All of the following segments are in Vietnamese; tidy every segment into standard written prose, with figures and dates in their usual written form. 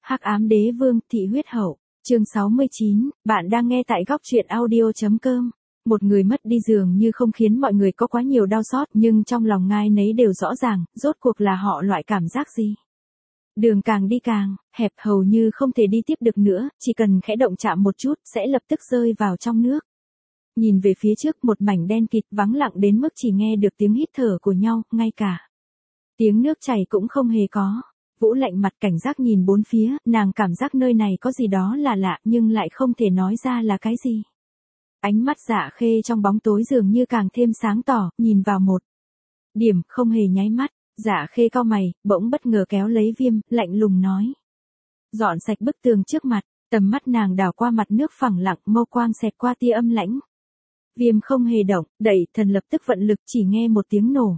Hắc ám đế vương, thị huyết hậu, chương 69, bạn đang nghe tại góc truyện audio.com. Một người mất đi dường như không khiến mọi người có quá nhiều đau xót, nhưng trong lòng ngai nấy đều rõ ràng, rốt cuộc là họ loại cảm giác gì. Đường càng đi càng hẹp, hầu như không thể đi tiếp được nữa, chỉ cần khẽ động chạm một chút, sẽ lập tức rơi vào trong nước. Nhìn về phía trước, một mảnh đen kịt vắng lặng đến mức chỉ nghe được tiếng hít thở của nhau, ngay cả tiếng nước chảy cũng không hề có. Vũ lạnh mặt cảnh giác nhìn bốn phía, nàng cảm giác nơi này có gì đó là lạ nhưng lại không thể nói ra là cái gì. Ánh mắt Dạ Khê trong bóng tối dường như càng thêm sáng tỏ, nhìn vào một điểm, không hề nháy mắt. Dạ Khê cau mày, bỗng bất ngờ kéo lấy Viêm, lạnh lùng nói. Dọn sạch bức tường trước mặt, tầm mắt nàng đảo qua mặt nước phẳng lặng, mâu quang xẹt qua tia âm lãnh. Viêm không hề động, đẩy, thần lập tức vận lực, chỉ nghe một tiếng nổ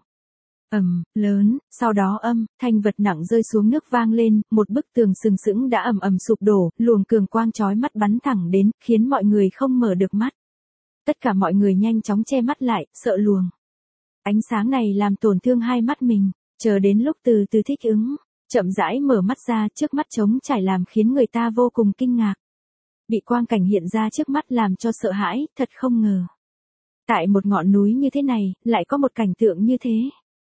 lớn, sau đó thanh vật nặng rơi xuống nước vang lên, một bức tường sừng sững đã ầm sụp đổ, luồng cường quang chói mắt bắn thẳng đến, khiến mọi người không mở được mắt. Tất cả mọi người nhanh chóng che mắt lại, sợ luồng ánh sáng này làm tổn thương hai mắt mình, chờ đến lúc từ từ thích ứng, chậm rãi mở mắt ra, trước mắt trống trải làm khiến người ta vô cùng kinh ngạc. Bị quang cảnh hiện ra trước mắt làm cho sợ hãi, thật không ngờ. Tại một ngọn núi như thế này, lại có một cảnh tượng như thế.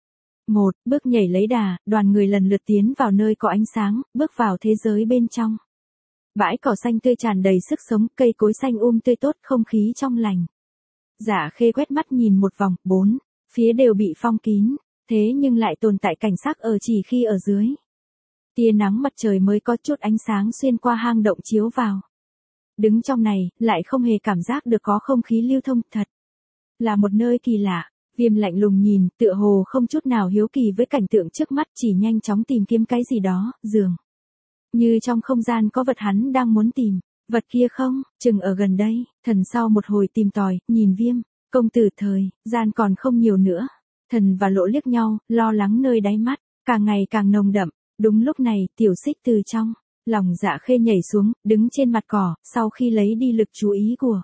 Một, bước nhảy lấy đà, đoàn người lần lượt tiến vào nơi có ánh sáng, bước vào thế giới bên trong. Bãi cỏ xanh tươi tràn đầy sức sống, cây cối xanh tươi tốt, không khí trong lành. Dạ Khê quét mắt nhìn một vòng, bốn phía đều bị phong kín, thế nhưng lại tồn tại cảnh sắc ở chỉ khi ở dưới. Tia nắng mặt trời mới có chút ánh sáng xuyên qua hang động chiếu vào. Đứng trong này, lại không hề cảm giác được có không khí lưu thông, thật là một nơi kỳ lạ. Viêm lạnh lùng nhìn, tựa hồ không chút nào hiếu kỳ với cảnh tượng trước mắt, chỉ nhanh chóng tìm kiếm cái gì đó, dường như trong không gian có vật hắn đang muốn tìm. Vật kia không, chừng ở gần đây. Thần sau một hồi tìm tòi, nhìn Viêm, công tử thời gian còn không nhiều nữa. Thần và Lộ liếc nhau, lo lắng nơi đáy mắt, càng ngày càng nồng đậm. Đúng lúc này, Tiểu Xích từ trong lòng Dạ Khê nhảy xuống, đứng trên mặt cỏ, sau khi lấy đi lực chú ý của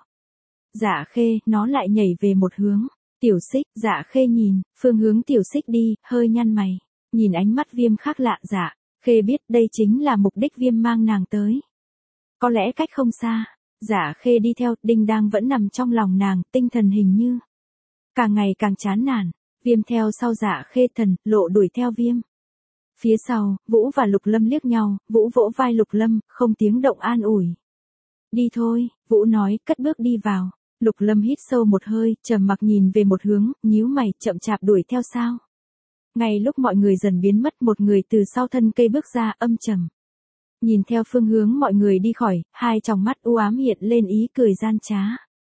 Dạ Khê, nó lại nhảy về một hướng. Tiểu Xích, Dạ Khê nhìn phương hướng Tiểu Xích đi, hơi nhăn mày, nhìn ánh mắt Viêm khác lạ. Dạ Khê biết đây chính là mục đích Viêm mang nàng tới. Có lẽ cách không xa. Dạ Khê đi theo, Đinh đang vẫn nằm trong lòng nàng, tinh thần hình như càng ngày càng chán nản. Viêm theo sau Dạ Khê, Thần, Lộ đuổi theo Viêm. Phía sau, Vũ và Lục Lâm liếc nhau, Vũ vỗ vai Lục Lâm, không tiếng động an ủi. Đi thôi, Vũ nói, cất bước đi vào. Lục Lâm hít sâu một hơi, trầm mặc nhìn về một hướng, nhíu mày, chậm chạp đuổi theo sao. Ngay lúc mọi người dần biến mất, một người từ sau thân cây bước ra, âm trầm. Nhìn theo phương hướng mọi người đi khỏi, hai tròng mắt u ám hiện lên ý cười gian trá.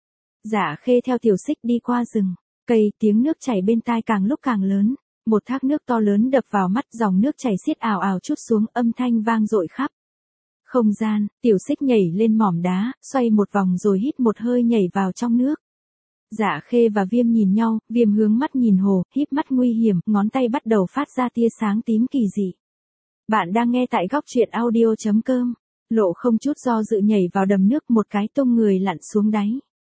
Dạ Khê theo Tiểu Xích đi qua rừng cây, tiếng nước chảy bên tai càng lúc càng lớn. Một thác nước to lớn đập vào mắt, dòng nước chảy xiết ào ào trút xuống, âm thanh vang dội khắp không gian. Tiểu Xích nhảy lên mỏm đá, xoay một vòng rồi hít một hơi nhảy vào trong nước. Dạ Khê và Viêm nhìn nhau, Viêm hướng mắt nhìn hồ, híp mắt nguy hiểm, ngón tay bắt đầu phát ra tia sáng tím kỳ dị. Bạn đang nghe tại góc truyện audio.com. Lộ không chút do dự nhảy vào đầm nước, một cái tung người lặn xuống đáy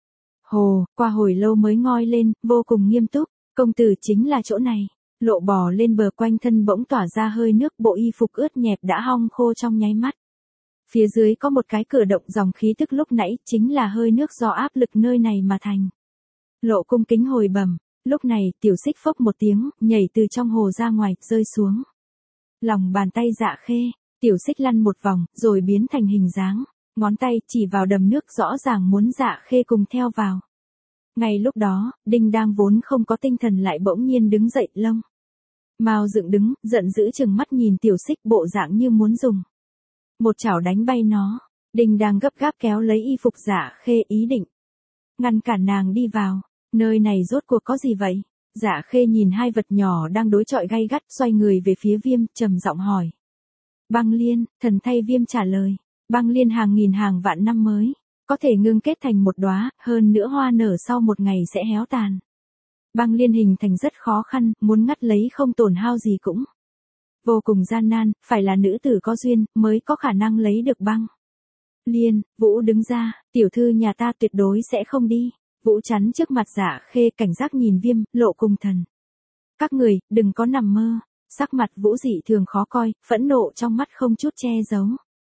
hồ, qua hồi lâu mới ngoi lên, vô cùng nghiêm túc. Công tử chính là chỗ này. Lộ bò lên bờ, quanh thân bỗng tỏa ra hơi nước, bộ y phục ướt nhẹp đã hong khô trong nháy mắt. Phía dưới có một cái cửa động, dòng khí tức lúc nãy chính là hơi nước do áp lực nơi này mà thành. Lộ cung kính hồi bẩm. Lúc này, Tiểu Xích phốc một tiếng, nhảy từ trong hồ ra ngoài, rơi xuống lòng bàn tay Dạ Khê. Tiểu Xích lăn một vòng, rồi biến thành hình dáng, ngón tay chỉ vào đầm nước, rõ ràng muốn Dạ Khê cùng theo vào. Ngay lúc đó, Đinh đang vốn không có tinh thần lại bỗng nhiên đứng dậy, lông mao dựng đứng, giận dữ chừng mắt nhìn Tiểu Xích, bộ dạng như muốn dùng một chảo đánh bay nó. Đinh đang gấp gáp kéo lấy y phục Dạ Khê, ý định ngăn cản nàng đi vào. Nơi này rốt cuộc có gì vậy? Dạ Khê nhìn hai vật nhỏ đang đối chọi gay gắt, xoay người về phía Viêm, trầm giọng hỏi. Băng liên, thần thay Viêm trả lời. Băng liên hàng nghìn hàng vạn năm mới có thể ngưng kết thành một đóa, hơn nữa hoa nở sau một ngày sẽ héo tàn. Băng liên hình thành rất khó khăn, muốn ngắt lấy không tổn hao gì cũng vô cùng gian nan, phải là nữ tử có duyên mới có khả năng lấy được băng liên. Vũ đứng ra, tiểu thư nhà ta tuyệt đối sẽ không đi. Vũ chắn trước mặt Dạ Khê, cảnh giác nhìn Viêm, Lộ cùng Thần. Các người, đừng có nằm mơ. Sắc mặt Vũ dị thường khó coi, phẫn nộ trong mắt không chút che giấu.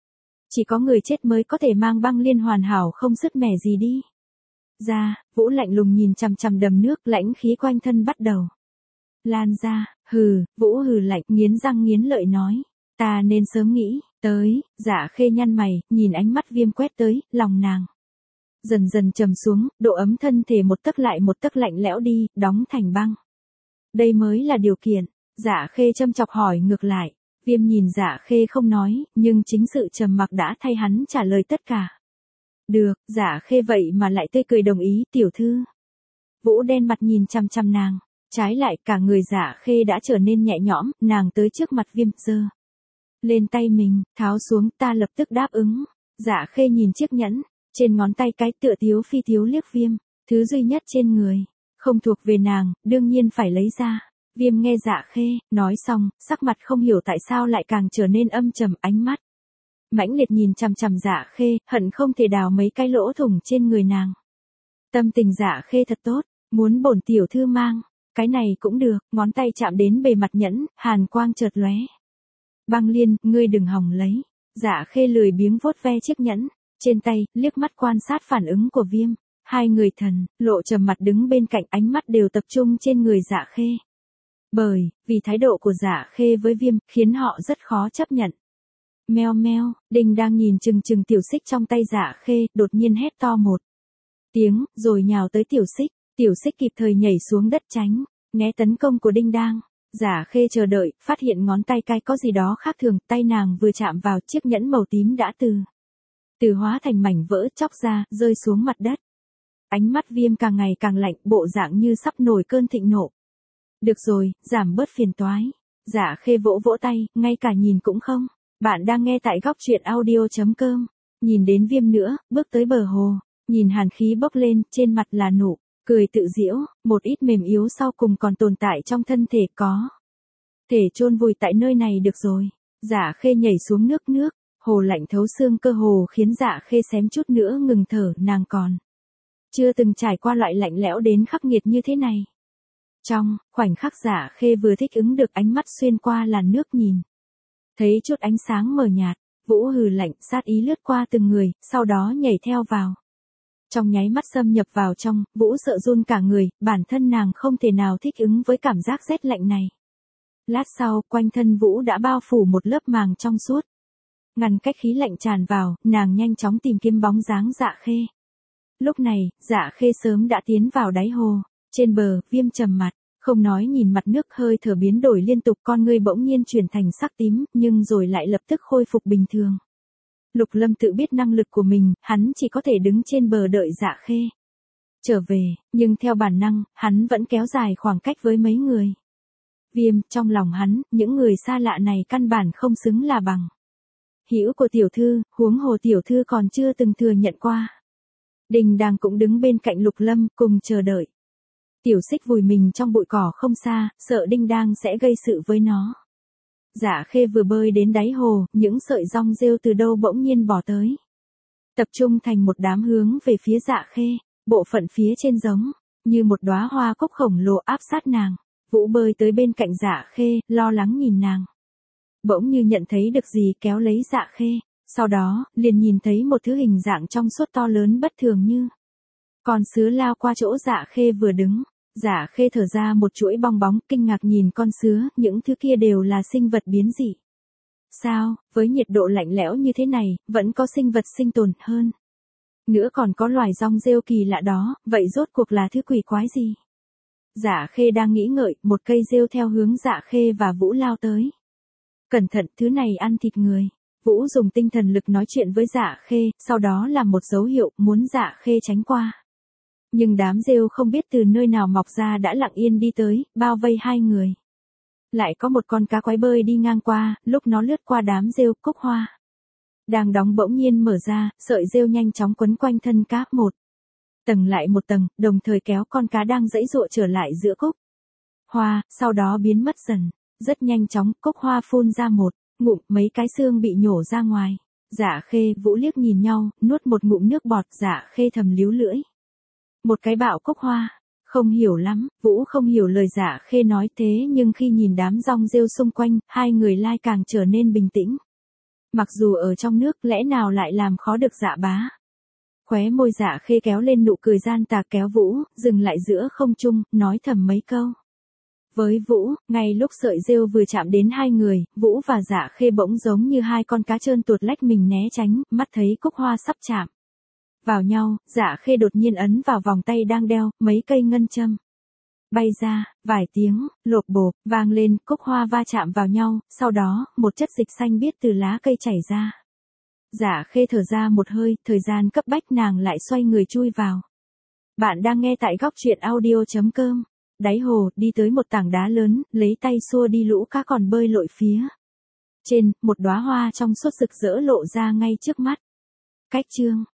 Chỉ có người chết mới có thể mang băng liên hoàn hảo không sứt mẻ gì đi. Ra, Vũ lạnh lùng nhìn chằm chằm đầm nước, lãnh khí quanh thân bắt đầu lan ra. Hừ, Vũ hừ lạnh, nghiến răng nghiến lợi nói. Ta nên sớm nghĩ tới. Dạ Khê nhăn mày, nhìn ánh mắt Viêm quét tới, lòng nàng dần dần trầm xuống, độ ấm thân thể một tấc lại một tấc lạnh lẽo đi, đóng thành băng. Đây mới là điều kiện. Dạ Khê châm chọc hỏi ngược lại. Viêm nhìn Dạ Khê không nói, nhưng chính sự trầm mặc đã thay hắn trả lời tất cả. Được, Dạ Khê vậy mà lại tươi cười đồng ý, tiểu thư. Vũ đen mặt nhìn chằm chằm nàng. Trái lại, cả người Dạ Khê đã trở nên nhẹ nhõm, nàng tới trước mặt Viêm, giơ lên tay mình, tháo xuống, ta lập tức đáp ứng. Dạ Khê nhìn chiếc nhẫn trên ngón tay, cái tựa thiếu phi thiếu liếc Viêm, thứ duy nhất trên người không thuộc về nàng, đương nhiên phải lấy ra. Viêm nghe Dạ Khê nói xong, sắc mặt không hiểu tại sao lại càng trở nên âm trầm, ánh mắt mãnh liệt nhìn chằm chằm Dạ Khê, hận không thể đào mấy cái lỗ thủng trên người nàng. Tâm tình Dạ Khê thật tốt, muốn bổn tiểu thư mang, cái này cũng được. Ngón tay chạm đến bề mặt nhẫn, hàn quang chợt lóe. Băng Liên, ngươi đừng hòng lấy. Dạ Khê lười biếng vuốt ve chiếc nhẫn trên tay, liếc mắt quan sát phản ứng của Viêm. Hai người thần lộ trầm mặt đứng bên cạnh, ánh mắt đều tập trung trên người Dạ Khê. Bởi vì thái độ của Dạ Khê với Viêm khiến họ rất khó chấp nhận. Meo meo, Đinh đang nhìn chừng chừng tiểu xích trong tay Dạ Khê, đột nhiên hét to một tiếng, rồi nhào tới tiểu xích. Tiểu xích kịp thời nhảy xuống đất tránh né tấn công của Đinh đang. Dạ Khê chờ đợi, phát hiện ngón tay cái có gì đó khác thường, tay nàng vừa chạm vào, chiếc nhẫn màu tím đã từ hóa thành mảnh vỡ, chóc ra, rơi xuống mặt đất. Ánh mắt Viêm càng ngày càng lạnh, bộ dạng như sắp nổi cơn thịnh nộ. Được rồi, giảm bớt phiền toái. Dạ Khê vỗ vỗ tay, ngay cả nhìn cũng không. Bạn đang nghe tại góc truyện audio.com. Nhìn đến Viêm nữa, bước tới bờ hồ, nhìn hàn khí bốc lên, trên mặt là nụ cười tự giễu, một ít mềm yếu sau cùng còn tồn tại trong thân thể, có thể chôn vùi tại nơi này được rồi. Dạ Khê nhảy xuống nước, hồ lạnh thấu xương cơ hồ khiến Dạ Khê xém chút nữa ngừng thở, nàng còn chưa từng trải qua loại lạnh lẽo đến khắc nghiệt như thế này. Trong khoảnh khắc Dạ Khê vừa thích ứng được, ánh mắt xuyên qua làn nước nhìn thấy chút ánh sáng mờ nhạt. Vũ hừ lạnh, sát ý lướt qua từng người, sau đó nhảy theo vào. Trong nháy mắt xâm nhập vào trong, Vũ sợ run cả người, bản thân nàng không thể nào thích ứng với cảm giác rét lạnh này. Lát sau, quanh thân Vũ đã bao phủ một lớp màng trong suốt. Ngăn cách khí lạnh tràn vào, nàng nhanh chóng tìm kiếm bóng dáng Dạ Khê. Lúc này, Dạ Khê sớm đã tiến vào đáy hồ. Trên bờ, Viêm trầm mặt, không nói nhìn mặt nước, hơi thở biến đổi liên tục, con ngươi bỗng nhiên chuyển thành sắc tím, nhưng rồi lại lập tức khôi phục bình thường. Lục Lâm tự biết năng lực của mình, hắn chỉ có thể đứng trên bờ đợi Dạ Khê trở về, nhưng theo bản năng, hắn vẫn kéo dài khoảng cách với mấy người. Viêm, trong lòng hắn, những người xa lạ này căn bản không xứng là bằng hữu của tiểu thư, huống hồ tiểu thư còn chưa từng thừa nhận qua. Đình Đàng cũng đứng bên cạnh Lục Lâm, cùng chờ đợi. Tiểu xích vùi mình trong bụi cỏ không xa, sợ Đinh Đang sẽ gây sự với nó. Dạ Khê vừa bơi đến đáy hồ, những sợi rong rêu từ đâu bỗng nhiên bỏ tới. Tập trung thành một đám hướng về phía Dạ Khê, bộ phận phía trên giống như một đóa hoa cúc khổng lồ áp sát nàng. Vũ bơi tới bên cạnh Dạ Khê, lo lắng nhìn nàng. Bỗng như nhận thấy được gì, kéo lấy Dạ Khê, sau đó, liền nhìn thấy một thứ hình dạng trong suốt to lớn bất thường như con sứa lao qua chỗ Dạ Khê vừa đứng. Dạ Khê thở ra một chuỗi bong bóng, kinh ngạc nhìn con sứa, những thứ kia đều là sinh vật biến dị. Sao, với nhiệt độ lạnh lẽo như thế này, vẫn có sinh vật sinh tồn hơn. Nữa còn có loài rong rêu kỳ lạ đó, vậy rốt cuộc là thứ quỷ quái gì? Dạ Khê đang nghĩ ngợi, một cây rêu theo hướng Dạ Khê và Vũ lao tới. Cẩn thận, thứ này ăn thịt người. Vũ dùng tinh thần lực nói chuyện với Dạ Khê, sau đó làm một dấu hiệu, muốn Dạ Khê tránh qua. Nhưng đám rêu không biết từ nơi nào mọc ra đã lặng yên đi tới, bao vây hai người. Lại có một con cá quái bơi đi ngang qua, lúc nó lướt qua đám rêu, cúc hoa đang đóng bỗng nhiên mở ra, sợi rêu nhanh chóng quấn quanh thân cá, một tầng lại một tầng, đồng thời kéo con cá đang giãy giụa trở lại giữa cúc hoa, sau đó biến mất dần. Rất nhanh chóng, cúc hoa phun ra một ngụm, mấy cái xương bị nhổ ra ngoài. Dạ Khê, Vũ liếc nhìn nhau, nuốt một ngụm nước bọt. Dạ Khê thầm líu lưỡi. Một cái bạo cúc hoa. Không hiểu lắm, Vũ không hiểu lời Dạ Khê nói, thế nhưng khi nhìn đám rong rêu xung quanh, hai người lai càng trở nên bình tĩnh. Mặc dù ở trong nước lẽ nào lại làm khó được Dạ bá. Khóe môi Dạ Khê kéo lên nụ cười gian tà kéo Vũ, dừng lại giữa không trung, nói thầm mấy câu. Với Vũ, ngay lúc sợi rêu vừa chạm đến hai người, Vũ và Dạ Khê bỗng giống như hai con cá trơn tuột lách mình né tránh, mắt thấy cúc hoa sắp chạm vào nhau, Dạ Khê đột nhiên ấn vào vòng tay đang đeo, mấy cây ngân châm bay ra, vài tiếng, lộp bộp, vang lên, cúc hoa va chạm vào nhau, sau đó, một chất dịch xanh biếc từ lá cây chảy ra. Dạ Khê thở ra một hơi, thời gian cấp bách nàng lại xoay người chui vào. Bạn đang nghe tại góc truyện audio.com. Đáy hồ, đi tới một tảng đá lớn, lấy tay xua đi lũ cá còn bơi lội phía trên, một đóa hoa trong suốt rực rỡ lộ ra ngay trước mắt. Cách chương